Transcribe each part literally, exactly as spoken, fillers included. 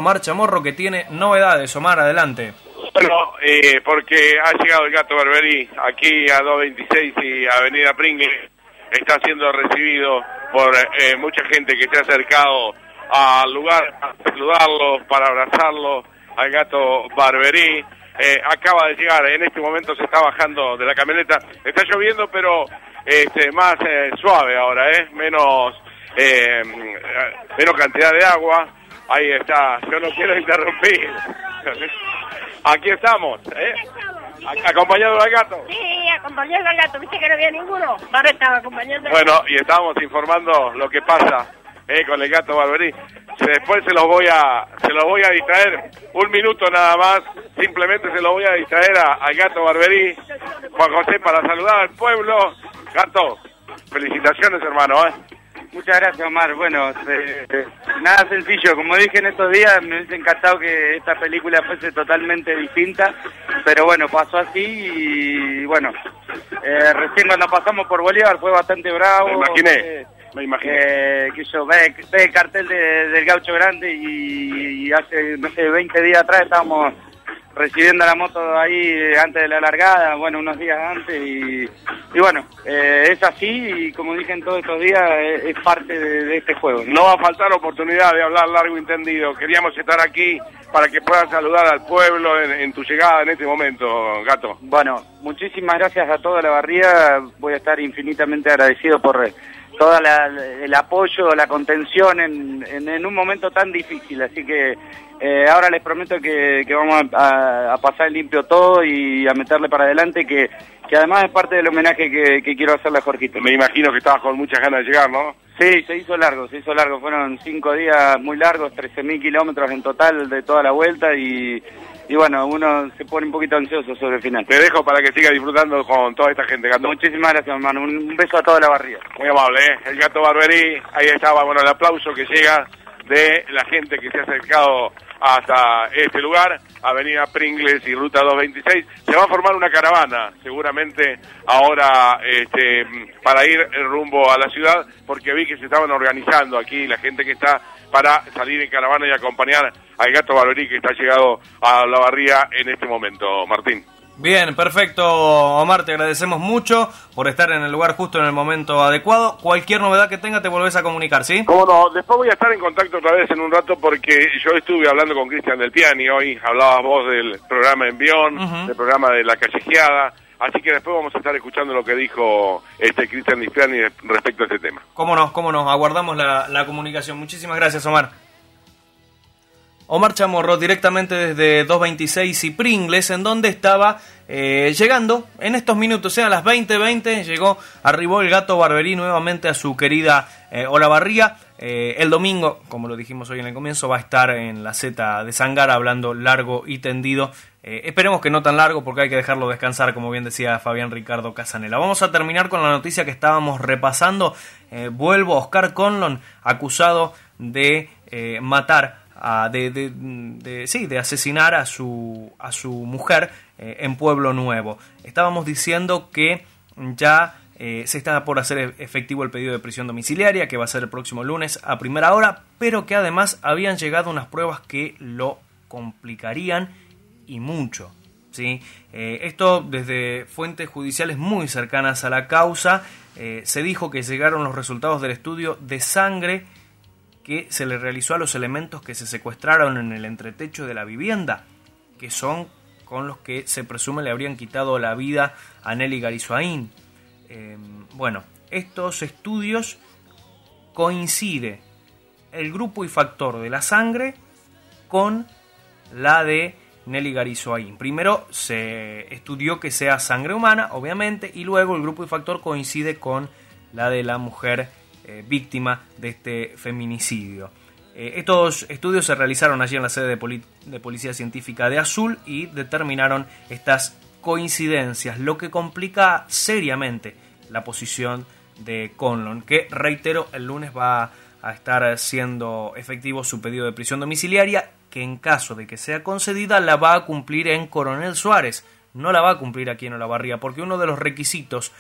Omar Chamorro, que tiene novedades. Omar, adelante. Bueno, eh, porque ha llegado el Gato Barberí aquí a dos veintiséis y Avenida Pringles. Está siendo recibido por eh, mucha gente que se ha acercado al lugar para saludarlo, para abrazarlo al Gato Barberí. Eh, acaba de llegar, en este momento se está bajando de la camioneta. Está lloviendo, pero este, más eh, suave ahora, ¿eh? Menos, eh, menos cantidad de agua. Ahí está, yo no quiero interrumpir. Aquí estamos, ¿eh? ¿Acompañado al gato? Sí, acompañando al gato, viste que no había ninguno. Ahora estaba acompañando al Bueno, gato. y estábamos informando lo que pasa eh, con el Gato Barberí. Después se los voy a se los voy a distraer, un minuto nada más, simplemente se los voy a distraer a- al Gato Barberí, Juan José, para saludar al pueblo. Gato, felicitaciones, hermano, ¿eh? Muchas gracias, Omar. Bueno, eh, eh, nada sencillo. Como dije en estos días, me hubiese encantado que esta película fuese totalmente distinta, pero bueno, pasó así y bueno, eh, recién cuando pasamos por Bolívar fue bastante bravo. Me imaginé, eh, me imaginé. Eh, que yo ve, ve el cartel de- del Gaucho Grande y, y hace, no sé, veinte días atrás estábamos recibiendo la moto ahí antes de la largada, bueno, unos días antes y, y bueno, eh, es así y como dije en todos estos días, es, es parte de, de este juego, ¿no? No va a faltar oportunidad de hablar largo y entendido. Queríamos estar aquí para que puedas saludar al pueblo en, en tu llegada en este momento, Gato. Bueno, muchísimas gracias a toda la barría, voy a estar infinitamente agradecido por eh, todo el apoyo, la contención en, en, en un momento tan difícil, así que eh, ahora les prometo que, que vamos a, a pasar limpio todo y a meterle para adelante, que, que además es parte del homenaje que, que quiero hacerle a Jorgito. Me imagino que estabas con muchas ganas de llegar, ¿no? Sí, se hizo largo, se hizo largo, fueron cinco días muy largos, trece mil kilómetros en total de toda la vuelta y, y bueno, uno se pone un poquito ansioso sobre el final. Te dejo para que sigas disfrutando con toda esta gente, Gato. Muchísimas gracias, hermano, un beso a toda la barría. Muy amable, ¿eh? El Gato Barberí, ahí estaba, bueno, el aplauso que llega de la gente que se ha acercado hasta este lugar, Avenida Pringles y Ruta dos veintiséis. Se va a formar una caravana, seguramente ahora este, para ir rumbo a la ciudad, porque vi que se estaban organizando aquí la gente que está para salir en caravana y acompañar al Gato Barberí, que está llegado a la barría en este momento, Martín. Bien, perfecto, Omar, te agradecemos mucho por estar en el lugar justo en el momento adecuado. Cualquier novedad que tenga te volvés a comunicar, ¿sí? Cómo no, después voy a estar en contacto otra vez en un rato porque yo estuve hablando con Cristian Del Piani hoy, hablabas vos del programa Envión, Uh-huh. del programa de La Callejeada, así que después vamos a estar escuchando lo que dijo este Cristian Del Piani respecto a este tema. Cómo no, cómo no, aguardamos la, la comunicación. Muchísimas gracias, Omar. Omar Chamorro, directamente desde dos veintiséis y Pringles, en donde estaba eh, llegando en estos minutos, o sea, a las veinte veinte, llegó, arribó el Gato Barberí nuevamente a su querida eh, Olavarría. Eh, el domingo, como lo dijimos hoy en el comienzo, va a estar en la Z de Sangara hablando largo y tendido. Eh, esperemos que no tan largo porque hay que dejarlo descansar, como bien decía Fabián Ricardo Casanela. Vamos a terminar con la noticia que estábamos repasando. Eh, vuelvo, Oscar Conlon, acusado de eh, matar A, de, de, de, sí, de asesinar a su, a su mujer eh, en Pueblo Nuevo. Estábamos diciendo que ya eh, se está por hacer efectivo el pedido de prisión domiciliaria, que va a ser el próximo lunes a primera hora, pero que además habían llegado unas pruebas que lo complicarían y mucho, ¿sí? Eh, esto desde fuentes judiciales muy cercanas a la causa. Eh, se dijo que llegaron los resultados del estudio de sangre que se le realizó a los elementos que se secuestraron en el entretecho de la vivienda, que son con los que se presume le habrían quitado la vida a Nelly Garizoain. Eh, bueno, estos estudios coincide el grupo y factor de la sangre con la de Nelly Garizoain. Primero se estudió que sea sangre humana, obviamente, y luego el grupo y factor coincide con la de la mujer Eh, víctima de este feminicidio. Eh, estos estudios se realizaron allí en la sede de, Poli- de Policía Científica de Azul y determinaron estas coincidencias, lo que complica seriamente la posición de Conlon, que, reitero, el lunes va a estar siendo efectivo su pedido de prisión domiciliaria, que en caso de que sea concedida la va a cumplir en Coronel Suárez, no la va a cumplir aquí en Olavarría, porque uno de los requisitos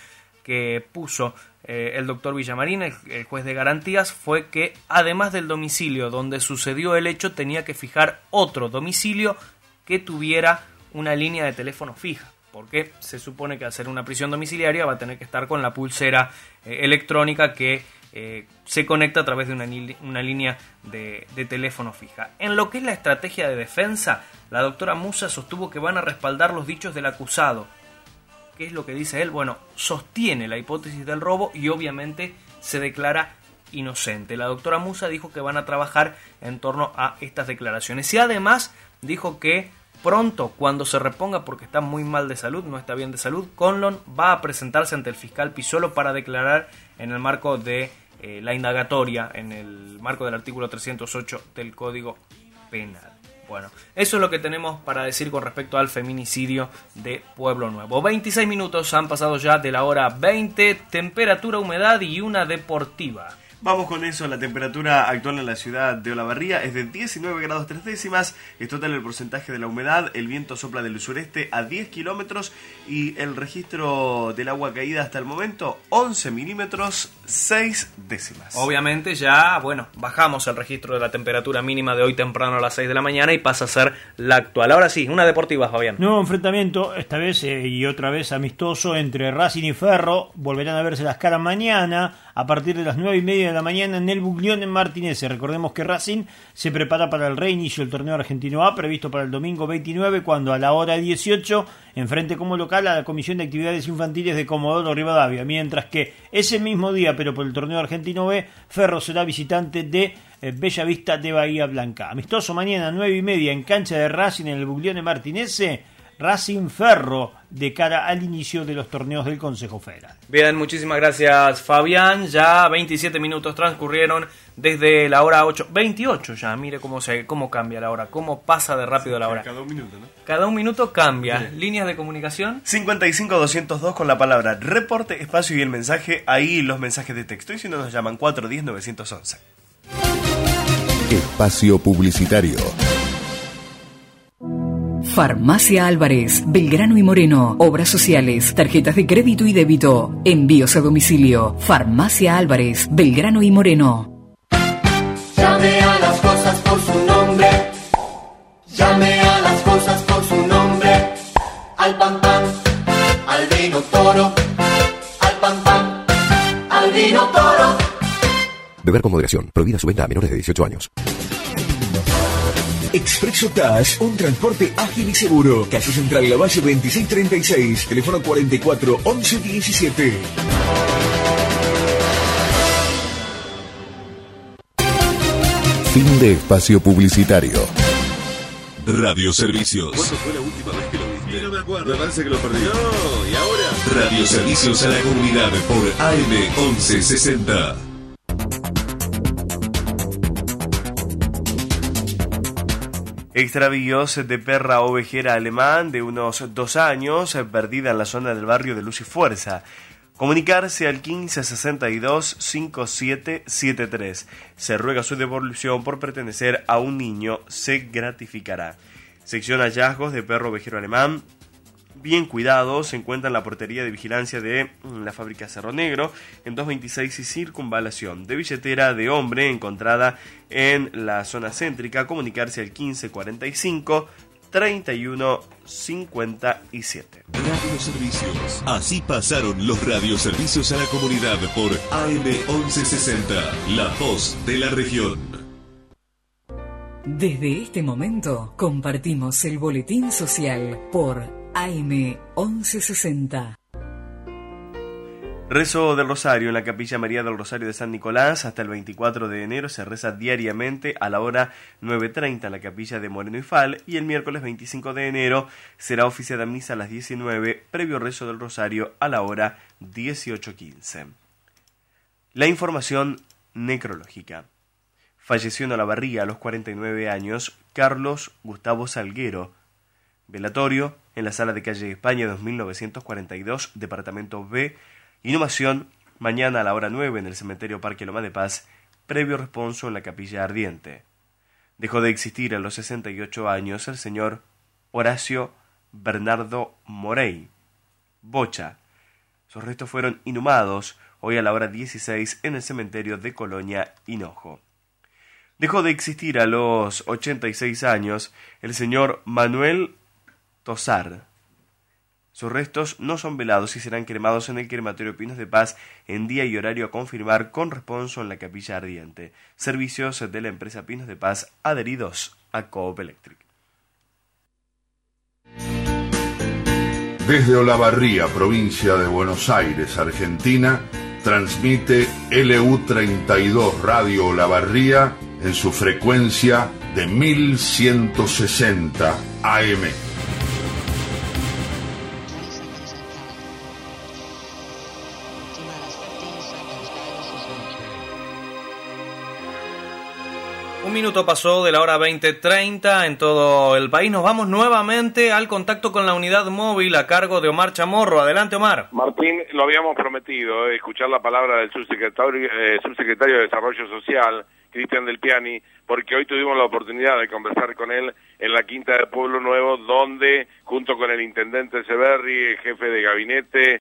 que puso eh, el doctor Villamarín, el, el juez de garantías, fue que además del domicilio donde sucedió el hecho, tenía que fijar otro domicilio que tuviera una línea de teléfono fija, porque se supone que al ser una prisión domiciliaria va a tener que estar con la pulsera eh, electrónica que eh, se conecta a través de una, una línea de, de teléfono fija. En lo que es la estrategia de defensa, la doctora Musa sostuvo que van a respaldar los dichos del acusado. ¿Qué es lo que dice él? Bueno, sostiene la hipótesis del robo y obviamente se declara inocente. La doctora Musa dijo que van a trabajar en torno a estas declaraciones y además dijo que pronto, cuando se reponga, porque está muy mal de salud, no está bien de salud, Conlon va a presentarse ante el fiscal Pisolo para declarar en el marco de eh, la indagatoria, en el marco del artículo trescientos ocho del Código Penal. Bueno, eso es lo que tenemos para decir con respecto al feminicidio de Pueblo Nuevo. veintiséis minutos han pasado ya de la hora veinte, temperatura, humedad y una deportiva. Vamos con eso, la temperatura actual en la ciudad de Olavarría es de diecinueve grados tres décimas, es total el porcentaje de la humedad, el viento sopla del sureste a diez kilómetros y el registro del agua caída hasta el momento once milímetros seis décimas. Obviamente ya, bueno, bajamos el registro de la temperatura mínima de hoy temprano a las seis de la mañana y pasa a ser la actual. Ahora sí, una deportiva, Fabián. Nuevo enfrentamiento, esta vez eh, y otra vez amistoso entre Racing y Ferro, volverán a verse las caras mañana a partir de las nueve y media de la mañana en el Buglione en Martinez. Recordemos que Racing se prepara para el reinicio del torneo argentino A, previsto para el domingo veintinueve, cuando a la hora dieciocho enfrente como local a la Comisión de Actividades Infantiles de Comodoro Rivadavia, mientras que ese mismo día, pero por el torneo argentino B, Ferro será visitante de eh, Bellavista de Bahía Blanca. Amistoso mañana nueve y media en cancha de Racing en el Buglione Martinez, Racing Ferro, de cara al inicio de los torneos del Consejo Federal. Bien, muchísimas gracias, Fabián. Ya veintisiete minutos transcurrieron desde la hora ocho, veintiocho ya, mire cómo se cómo cambia la hora, cómo pasa de rápido la hora. Cada un minuto, ¿no? Cada un minuto cambia. Bien. Líneas de comunicación. cincuenta y cinco doscientos dos con la palabra reporte, espacio y el mensaje, ahí los mensajes de texto. Y si no nos llaman cuatro uno cero nueve once. Espacio publicitario. Farmacia Álvarez, Belgrano y Moreno, obras sociales, tarjetas de crédito y débito, envíos a domicilio. Farmacia Álvarez, Belgrano y Moreno. Llame a las cosas por su nombre, llame a las cosas por su nombre, al pan pan, al vino toro, al pan pan, al vino toro. Beber con moderación, prohibida su venta a menores de dieciocho años. Expreso Dash, un transporte ágil y seguro. Calle Central Lavalle veintiséis treinta y seis, teléfono cuarenta y cuatro once diecisiete. Fin de espacio publicitario. Radioservicios. ¿Cuándo fue la última vez que lo viste? No me acuerdo. Me parece que lo perdí. No, ¿y ahora? Radioservicios a la comunidad por A M once sesenta. Extravíos de perra ovejera alemán de unos dos años, perdida en la zona del barrio de Luz y Fuerza. Comunicarse al quince sesenta y dos cincuenta y siete setenta y tres. Se ruega su devolución por pertenecer a un niño, se gratificará. Sección hallazgos de perro ovejero alemán. Bien cuidado, se encuentra en la portería de vigilancia de la fábrica Cerro Negro, en doscientos veintiséis y circunvalación. De billetera de hombre encontrada en la zona céntrica, comunicarse al quince cuarenta y cinco treinta y uno cincuenta y siete. Radioservicios. Así pasaron los radioservicios a la comunidad por A M once sesenta, la voz de la región. Desde este momento compartimos el boletín social por A M once sesenta. Rezo del Rosario en la Capilla María del Rosario de San Nicolás. Hasta el veinticuatro de enero se reza diariamente a la hora nueve treinta en la Capilla de Moreno y Fal, y el miércoles veinticinco de enero será oficiada misa a las diecinueve, previo rezo del Rosario a la hora dieciocho quince. La información necrológica. Falleció en Olavarría a los cuarenta y nueve años Carlos Gustavo Salguero. Velatorio en la Sala de Calle España dos mil novecientos cuarenta y dos, Departamento B. Inhumación mañana a la hora nueve en el Cementerio Parque Loma de Paz, previo responso en la Capilla Ardiente. Dejó de existir a los sesenta y ocho años el señor Horacio Bernardo Morey. Bocha. Sus restos fueron inhumados hoy a la hora dieciséis en el cementerio de Colonia Hinojo. Dejó de existir a los ochenta y seis años el señor Manuel Tosar. Sus restos no son velados y serán cremados en el crematorio Pinos de Paz en día y horario a confirmar con responso en la capilla ardiente. Servicios de la empresa Pinos de Paz adheridos a Coop Electric. Desde Olavarría, provincia de Buenos Aires, Argentina, transmite L U treinta y dos Radio Olavarría en su frecuencia de mil ciento sesenta A M. Un minuto pasó de la hora veinte treinta en todo el país. Nos vamos nuevamente al contacto con la unidad móvil a cargo de Omar Chamorro. Adelante, Omar. Martín, lo habíamos prometido, eh, escuchar la palabra del subsecretario, eh, subsecretario de Desarrollo Social, Cristian Del Piani, porque hoy tuvimos la oportunidad de conversar con él en la Quinta de Pueblo Nuevo, donde, junto con el intendente Severri, el jefe de gabinete